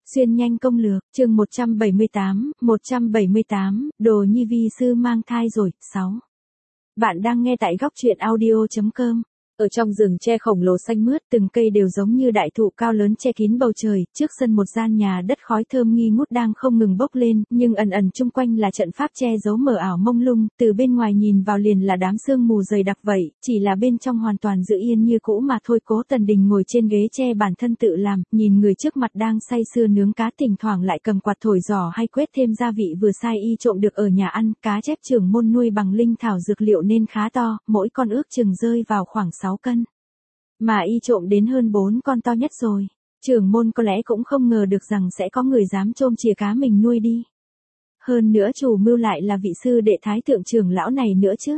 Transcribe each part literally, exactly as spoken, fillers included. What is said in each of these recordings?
Xuyên nhanh công lược, chương một trăm bảy mươi tám, một trăm bảy mươi tám, Đồ Nhi vi sư mang thai rồi, sáu. Bạn đang nghe tại góc truyện audio chấm com. Ở trong rừng tre khổng lồ xanh mướt, từng cây đều giống như đại thụ cao lớn che kín bầu trời, trước sân một gian nhà đất khói thơm nghi ngút đang không ngừng bốc lên, nhưng ẩn ẩn chung quanh là trận pháp che giấu mờ ảo mông lung, từ bên ngoài nhìn vào liền là đám sương mù dày đặc vậy, chỉ là bên trong hoàn toàn giữ yên như cũ mà thôi. Cố Tần Đình ngồi trên ghế tre bản thân tự làm, nhìn người trước mặt đang say sưa nướng cá, thỉnh thoảng lại cầm quạt thổi giò hay quét thêm gia vị vừa sai y trộm được ở nhà ăn. Cá chép trưởng môn nuôi bằng linh thảo dược liệu nên khá to, mỗi con ước chừng rơi vào khoảng sáu cân. Mà y trộm đến hơn bốn con to nhất rồi. Trưởng môn có lẽ cũng không ngờ được rằng sẽ có người dám trôm chìa cá mình nuôi đi. Hơn nữa chủ mưu lại là vị sư đệ thái thượng trưởng lão này nữa chứ.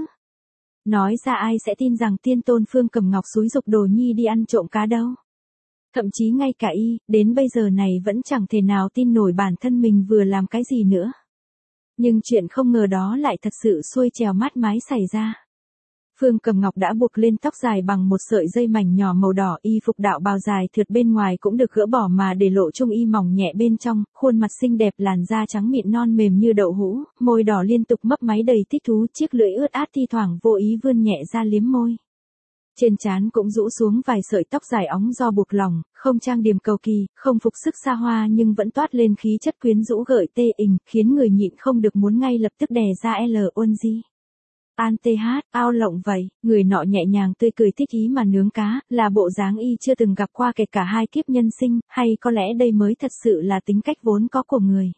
Nói ra ai sẽ tin rằng tiên tôn Phương Cầm Ngọc xúi giục Đồ Nhi đi ăn trộm cá đâu. Thậm chí ngay cả y, đến bây giờ này vẫn chẳng thể nào tin nổi bản thân mình vừa làm cái gì nữa. Nhưng chuyện không ngờ đó lại thật sự xuôi trèo mát mái xảy ra. Phương Cầm Ngọc đã buộc lên tóc dài bằng một sợi dây mảnh nhỏ màu đỏ, y phục đạo bào dài thượt bên ngoài cũng được gỡ bỏ mà để lộ trung y mỏng nhẹ bên trong, khuôn mặt xinh đẹp, làn da trắng mịn non mềm như đậu hũ, môi đỏ liên tục mấp máy đầy thích thú, chiếc lưỡi ướt át thi thoảng vô ý vươn nhẹ ra liếm môi. Trên trán cũng rũ xuống vài sợi tóc dài óng do buộc lòng, không trang điểm cầu kỳ, không phục sức xa hoa nhưng vẫn toát lên khí chất quyến rũ gợi tê ình, khiến người nhịn không được muốn ngay lập tức đè ra L uân di. An tê hát, ao lộng vậy, người nọ nhẹ nhàng tươi cười thích ý mà nướng cá, là bộ dáng y chưa từng gặp qua kể cả hai kiếp nhân sinh, hay có lẽ đây mới thật sự là tính cách vốn có của người.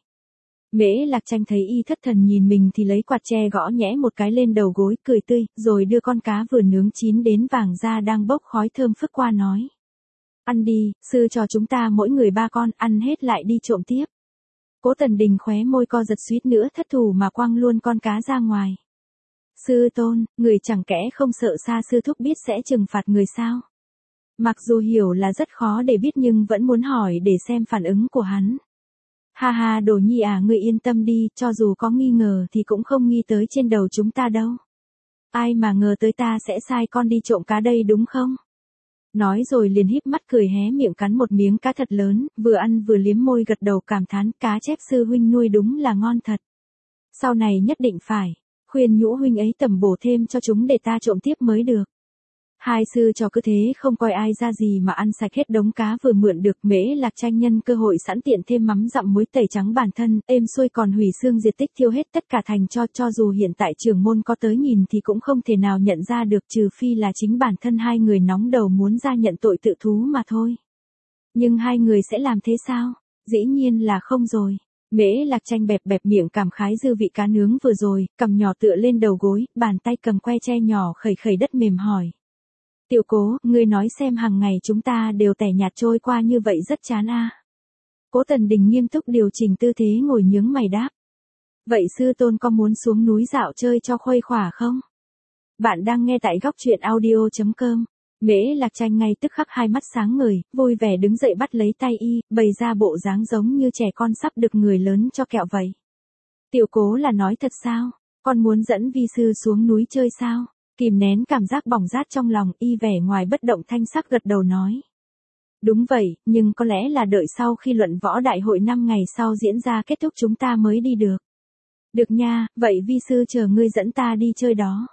Mễ Lạc Tranh thấy y thất thần nhìn mình thì lấy quạt tre gõ nhẽ một cái lên đầu gối, cười tươi, rồi đưa con cá vừa nướng chín đến vàng ra đang bốc khói thơm phức qua nói. Ăn đi, sư cho chúng ta mỗi người ba con, ăn hết lại đi trộm tiếp. Cố Tần Đình khóe môi co giật suýt nữa thất thủ mà quăng luôn con cá ra ngoài. Sư tôn, người chẳng kẽ không sợ Sa sư thúc biết sẽ trừng phạt người sao? Mặc dù hiểu là rất khó để biết nhưng vẫn muốn hỏi để xem phản ứng của hắn. Ha ha, Đồ Nhi à, ngươi yên tâm đi, cho dù có nghi ngờ thì cũng không nghi tới trên đầu chúng ta đâu. Ai mà ngờ tới ta sẽ sai con đi trộm cá đây đúng không? Nói rồi liền híp mắt cười hé miệng cắn một miếng cá thật lớn, vừa ăn vừa liếm môi gật đầu cảm thán, cá chép sư huynh nuôi đúng là ngon thật. Sau này nhất định phải khuyên nhũ huynh ấy tầm bổ thêm cho chúng để ta trộm tiếp mới được. Hai sư trò cứ thế không coi ai ra gì mà ăn sạch hết đống cá vừa mượn được. Mễ Lạc Tranh nhân cơ hội sẵn tiện thêm mắm dặm muối tẩy trắng bản thân, êm xuôi còn hủy xương diệt tích thiêu hết tất cả thành cho cho dù hiện tại trưởng môn có tới nhìn thì cũng không thể nào nhận ra được, trừ phi là chính bản thân hai người nóng đầu muốn ra nhận tội tự thú mà thôi. Nhưng hai người sẽ làm thế sao? Dĩ nhiên là không rồi. Mễ Lạc Tranh bẹp bẹp miệng cảm khái dư vị cá nướng vừa rồi, cầm nhỏ tựa lên đầu gối, bàn tay cầm que tre nhỏ khẩy khẩy đất mềm hỏi. Tiểu Cố, ngươi nói xem hàng ngày chúng ta đều tẻ nhạt trôi qua như vậy rất chán a. À. Cố Tần Đình nghiêm túc điều chỉnh tư thế ngồi nhướng mày đáp. Vậy sư tôn có muốn xuống núi dạo chơi cho khuây khỏa không? Bạn đang nghe tại góc truyện audio chấm com. Mễ Lạc Tranh ngay tức khắc hai mắt sáng ngời, vui vẻ đứng dậy bắt lấy tay y, bày ra bộ dáng giống như trẻ con sắp được người lớn cho kẹo vậy. Tiểu Cố là nói thật sao? Con muốn dẫn vi sư xuống núi chơi sao? Kìm nén cảm giác bỏng rát trong lòng, y vẻ ngoài bất động thanh sắc gật đầu nói. Đúng vậy, nhưng có lẽ là đợi sau khi luận võ đại hội năm ngày sau diễn ra kết thúc chúng ta mới đi được. Được nha, vậy vi sư chờ ngươi dẫn ta đi chơi đó.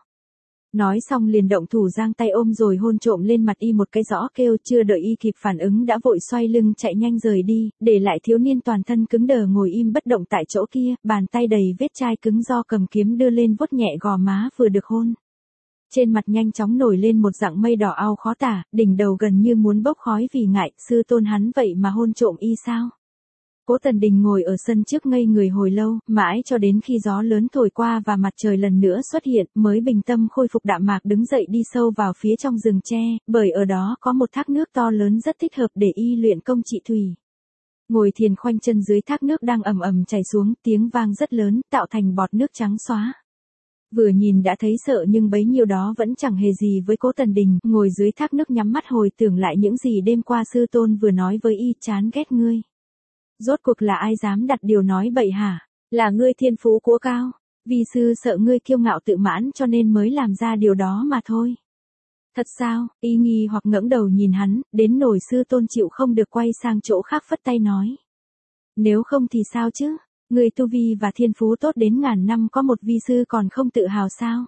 Nói xong liền động thủ giang tay ôm rồi hôn trộm lên mặt y một cái rõ kêu, chưa đợi y kịp phản ứng đã vội xoay lưng chạy nhanh rời đi, để lại thiếu niên toàn thân cứng đờ ngồi im bất động tại chỗ kia, bàn tay đầy vết chai cứng do cầm kiếm đưa lên vuốt nhẹ gò má vừa được hôn. Trên mặt nhanh chóng nổi lên một dạng mây đỏ ao khó tả, đỉnh đầu gần như muốn bốc khói vì ngại, sư tôn hắn vậy mà hôn trộm y sao? Cố Tần Đình ngồi ở sân trước ngây người hồi lâu, mãi cho đến khi gió lớn thổi qua và mặt trời lần nữa xuất hiện, mới bình tâm khôi phục đạm mạc đứng dậy đi sâu vào phía trong rừng tre, bởi ở đó có một thác nước to lớn rất thích hợp để y luyện công trị thủy. Ngồi thiền khoanh chân dưới thác nước đang ầm ầm chảy xuống, tiếng vang rất lớn, tạo thành bọt nước trắng xóa. Vừa nhìn đã thấy sợ nhưng bấy nhiêu đó vẫn chẳng hề gì với Cố Tần Đình, ngồi dưới thác nước nhắm mắt hồi tưởng lại những gì đêm qua sư tôn vừa nói với y, chán ghét ngươi. Rốt cuộc là ai dám đặt điều nói bậy hả? Là ngươi thiên phú của cao, vi sư sợ ngươi kiêu ngạo tự mãn cho nên mới làm ra điều đó mà thôi. Thật sao? Y nghi hoặc ngẩng đầu nhìn hắn, đến nổi sư tôn chịu không được quay sang chỗ khác phất tay nói. Nếu không thì sao chứ? Người tu vi và thiên phú tốt đến ngàn năm có một vi sư còn không tự hào sao?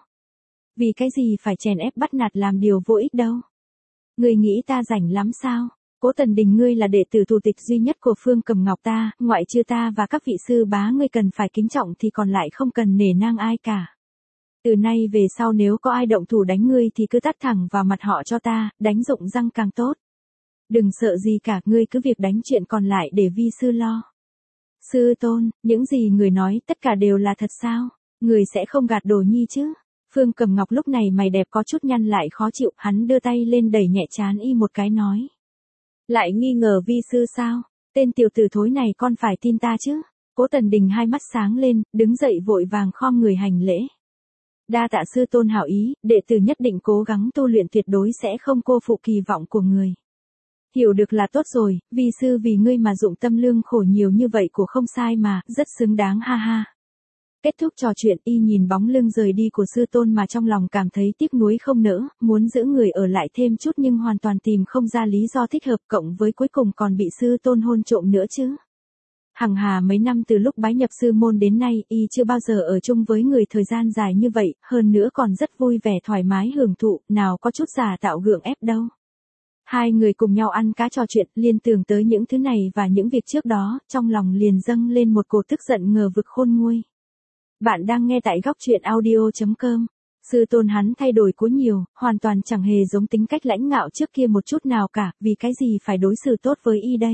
Vì cái gì phải chèn ép bắt nạt làm điều vô ích đâu? Người nghĩ ta rảnh lắm sao? Cố Tần Đình, ngươi là đệ tử thủ tịch duy nhất của Phương Cầm Ngọc ta, ngoại trừ ta và các vị sư bá ngươi cần phải kính trọng thì còn lại không cần nể nang ai cả. Từ nay về sau nếu có ai động thủ đánh ngươi thì cứ tát thẳng vào mặt họ cho ta, đánh rụng răng càng tốt. Đừng sợ gì cả, ngươi cứ việc đánh chuyện còn lại để vi sư lo. Sư tôn, những gì người nói tất cả đều là thật sao? Người sẽ không gạt Đồ Nhi chứ? Phương Cầm Ngọc lúc này mày đẹp có chút nhăn lại khó chịu, hắn đưa tay lên đẩy nhẹ trán y một cái nói. Lại nghi ngờ vi sư sao? Tên tiểu tử thối này con phải tin ta chứ? Cố Tần Đình hai mắt sáng lên, đứng dậy vội vàng khom người hành lễ. Đa tạ sư tôn hảo ý, đệ tử nhất định cố gắng tu luyện, tuyệt đối sẽ không cô phụ kỳ vọng của người. Hiểu được là tốt rồi, vi sư vì ngươi mà dụng tâm lương khổ nhiều như vậy của không sai mà, rất xứng đáng ha ha. Kết thúc trò chuyện, y nhìn bóng lưng rời đi của sư tôn mà trong lòng cảm thấy tiếc nuối không nỡ, muốn giữ người ở lại thêm chút nhưng hoàn toàn tìm không ra lý do thích hợp, cộng với cuối cùng còn bị sư tôn hôn trộm nữa chứ. Hằng hà mấy năm từ lúc bái nhập sư môn đến nay, y chưa bao giờ ở chung với người thời gian dài như vậy, hơn nữa còn rất vui vẻ thoải mái hưởng thụ, nào có chút giả tạo gượng ép đâu. Hai người cùng nhau ăn cá trò chuyện, liên tưởng tới những thứ này và những việc trước đó, trong lòng liền dâng lên một cỗ tức giận ngờ vực khôn nguôi. Bạn đang nghe tại góc truyện audio chấm com. Sư tôn hắn thay đổi quá nhiều, hoàn toàn chẳng hề giống tính cách lãnh ngạo trước kia một chút nào cả, vì cái gì phải đối xử tốt với y đây?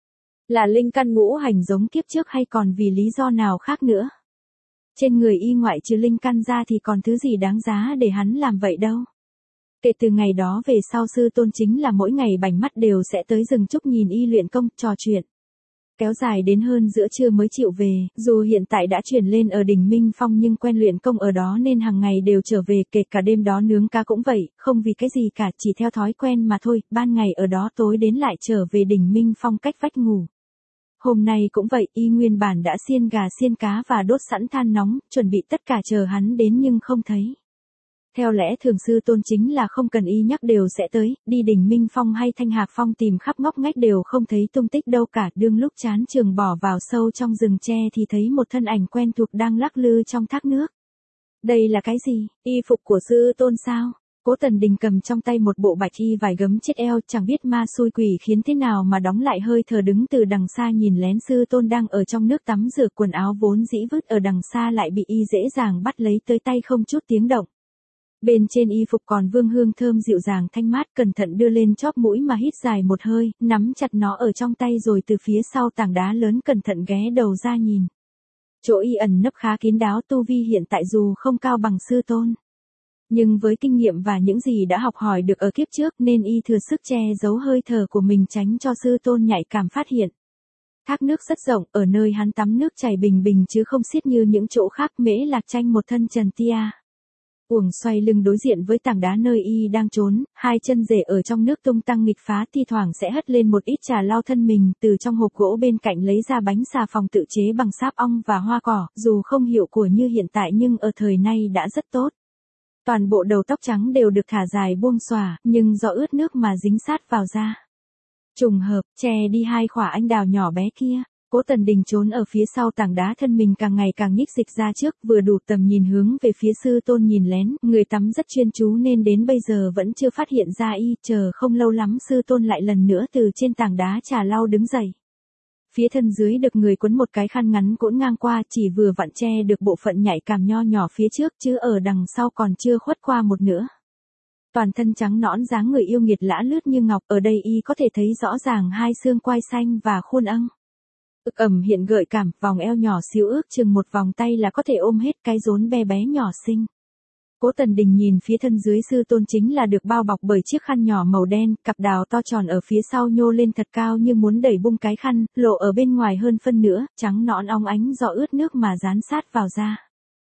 Là linh căn ngũ hành giống kiếp trước hay còn vì lý do nào khác nữa? Trên người y ngoại trừ linh căn ra thì còn thứ gì đáng giá để hắn làm vậy đâu? Kể từ ngày đó về sau sư tôn chính là mỗi ngày bảnh mắt đều sẽ tới rừng trúc nhìn y luyện công, trò chuyện. Kéo dài đến hơn giữa trưa mới chịu về, dù hiện tại đã chuyển lên ở đỉnh Minh Phong nhưng quen luyện công ở đó nên hàng ngày đều trở về, kể cả đêm đó nướng cá cũng vậy, không vì cái gì cả, chỉ theo thói quen mà thôi, ban ngày ở đó tối đến lại trở về đỉnh Minh Phong cách vách ngủ. Hôm nay cũng vậy, y nguyên bản đã xiên gà xiên cá và đốt sẵn than nóng, chuẩn bị tất cả chờ hắn đến nhưng không thấy. Theo lẽ thường sư tôn chính là không cần y nhắc đều sẽ tới, đi đỉnh Minh Phong hay Thanh Hạc Phong tìm khắp ngóc ngách đều không thấy tung tích đâu cả, đương lúc chán trường bỏ vào sâu trong rừng tre thì thấy một thân ảnh quen thuộc đang lắc lư trong thác nước. Đây là cái gì, y phục của sư tôn sao? Cố Tần Đình cầm trong tay một bộ bạch y vải gấm chết eo, chẳng biết ma xui quỷ khiến thế nào mà đóng lại hơi thở, đứng từ đằng xa nhìn lén sư tôn đang ở trong nước tắm rửa, quần áo vốn dĩ vứt ở đằng xa lại bị y dễ dàng bắt lấy tới tay không chút tiếng động. Bên trên y phục còn vương hương thơm dịu dàng thanh mát, cẩn thận đưa lên chóp mũi mà hít dài một hơi, nắm chặt nó ở trong tay rồi từ phía sau tảng đá lớn cẩn thận ghé đầu ra nhìn. Chỗ y ẩn nấp khá kín đáo, tu vi hiện tại dù không cao bằng sư tôn, nhưng với kinh nghiệm và những gì đã học hỏi được ở kiếp trước nên y thừa sức che giấu hơi thở của mình tránh cho sư tôn nhạy cảm phát hiện. Thác nước rất rộng, ở nơi hắn tắm nước chảy bình bình chứ không xiết như những chỗ khác. Mễ Lạc Tranh một thân trần tia uổng xoay lưng đối diện với tảng đá nơi y đang trốn, hai chân rể ở trong nước tung tăng nghịch phá, thi thoảng sẽ hất lên một ít trà lau thân mình, từ trong hộp gỗ bên cạnh lấy ra bánh xà phòng tự chế bằng sáp ong và hoa cỏ, dù không hiệu quả như hiện tại nhưng ở thời nay đã rất tốt. Toàn bộ đầu tóc trắng đều được thả dài buông xòa, nhưng do ướt nước mà dính sát vào da. Trùng hợp, che đi hai khỏa anh đào nhỏ bé kia. Cố Tần Đình trốn ở phía sau tảng đá, thân mình càng ngày càng nhích dịch ra trước, vừa đủ tầm nhìn hướng về phía sư tôn nhìn lén, người tắm rất chuyên chú nên đến bây giờ vẫn chưa phát hiện ra y, chờ không lâu lắm sư tôn lại lần nữa từ trên tảng đá trà lau đứng dậy. Phía thân dưới được người quấn một cái khăn ngắn cũn ngang qua, chỉ vừa vặn che được bộ phận nhạy cảm nho nhỏ phía trước chứ ở đằng sau còn chưa khuất qua một nữa. Toàn thân trắng nõn, dáng người yêu nghiệt lã lướt như ngọc, ở đây y có thể thấy rõ ràng hai xương quai xanh và khuôn âng. Ực ẩm hiện gợi cảm, vòng eo nhỏ xíu ước chừng một vòng tay là có thể ôm hết, cái rốn bé bé nhỏ xinh. Cố Tần Đình nhìn phía thân dưới sư tôn chính là được bao bọc bởi chiếc khăn nhỏ màu đen, cặp đào to tròn ở phía sau nhô lên thật cao như muốn đẩy bung cái khăn, lộ ở bên ngoài hơn phân nữa, trắng nõn óng ánh do ướt nước mà dán sát vào da.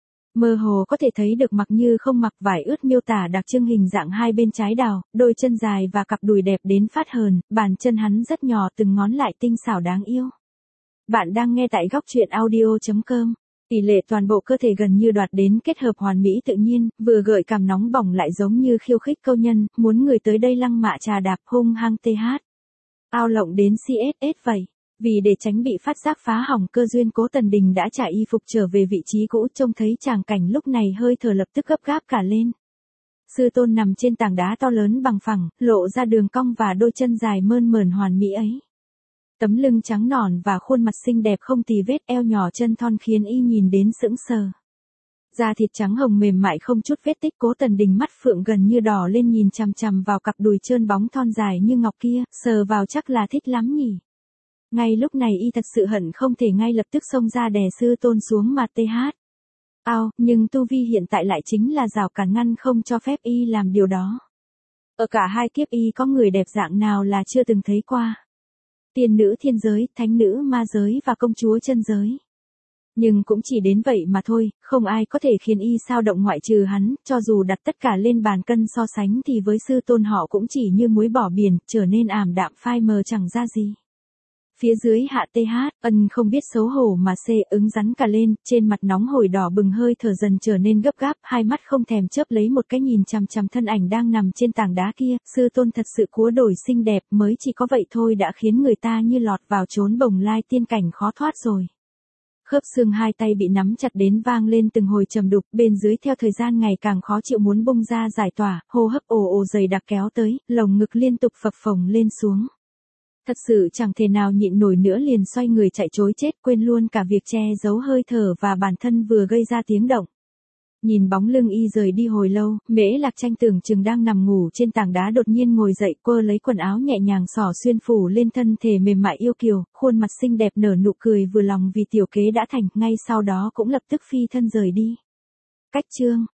Mơ hồ có thể thấy được mặc như không mặc vải ướt, miêu tả đặc trưng hình dạng hai bên trái đào, đôi chân dài và cặp đùi đẹp đến phát hờn, bàn chân hắn rất nhỏ, từng ngón lại tinh xảo đáng yêu. Bạn đang nghe tại góc truyện audio chấm com. Tỷ lệ toàn bộ cơ thể gần như đoạt đến kết hợp hoàn mỹ tự nhiên, vừa gợi cảm nóng bỏng lại giống như khiêu khích câu nhân, muốn người tới đây lăng mạ trà đạp hung hăng th. Ao lộng đến xê ét ét vậy. Vì để tránh bị phát giác phá hỏng cơ duyên, Cố Tần Đình đã trả y phục trở về vị trí cũ, trông thấy tràng cảnh lúc này hơi thở lập tức gấp gáp cả lên. Sư tôn nằm trên tảng đá to lớn bằng phẳng, lộ ra đường cong và đôi chân dài mơn mởn hoàn mỹ ấy. Tấm lưng trắng nõn và khuôn mặt xinh đẹp không tì vết, eo nhỏ chân thon khiến y nhìn đến sững sờ. Da thịt trắng hồng mềm mại không chút vết tích, Cố Tần Đình mắt phượng gần như đỏ lên nhìn chằm chằm vào cặp đùi trơn bóng thon dài như ngọc kia, sờ vào chắc là thích lắm nhỉ. Ngay lúc này y thật sự hận không thể ngay lập tức xông ra đè sư tôn xuống mà tê hát. Ao, nhưng tu vi hiện tại lại chính là rào cản ngăn không cho phép y làm điều đó. Ở cả hai kiếp y có người đẹp dạng nào là chưa từng thấy qua. Tiên nữ thiên giới, thánh nữ ma giới và công chúa chân giới. Nhưng cũng chỉ đến vậy mà thôi, không ai có thể khiến y sao động ngoại trừ hắn, cho dù đặt tất cả lên bàn cân so sánh thì với sư tôn họ cũng chỉ như muối bỏ biển, trở nên ảm đạm phai mờ chẳng ra gì. Phía dưới hạ tê hát, ân không biết xấu hổ mà xê ứng rắn cả lên, trên mặt nóng hổi đỏ bừng, hơi thở dần trở nên gấp gáp, hai mắt không thèm chớp lấy một cái nhìn chằm chằm thân ảnh đang nằm trên tảng đá kia. Sư tôn thật sự cúa đổi xinh đẹp, mới chỉ có vậy thôi đã khiến người ta như lọt vào chốn bồng lai tiên cảnh khó thoát rồi. Khớp xương hai tay bị nắm chặt đến vang lên từng hồi trầm đục, bên dưới theo thời gian ngày càng khó chịu muốn bung ra giải tỏa, hô hấp ồ ồ dày đặc kéo tới, lồng ngực liên tục phập phồng lên xuống. Thật sự chẳng thể nào nhịn nổi nữa, liền xoay người chạy trối chết, quên luôn cả việc che giấu hơi thở và bản thân vừa gây ra tiếng động. Nhìn bóng lưng y rời đi hồi lâu, Mễ Lạc Tranh tưởng chừng đang nằm ngủ trên tảng đá đột nhiên ngồi dậy, quơ lấy quần áo nhẹ nhàng xỏ xuyên phủ lên thân thể mềm mại yêu kiều, khuôn mặt xinh đẹp nở nụ cười vừa lòng vì tiểu kế đã thành, ngay sau đó cũng lập tức phi thân rời đi. Cách chương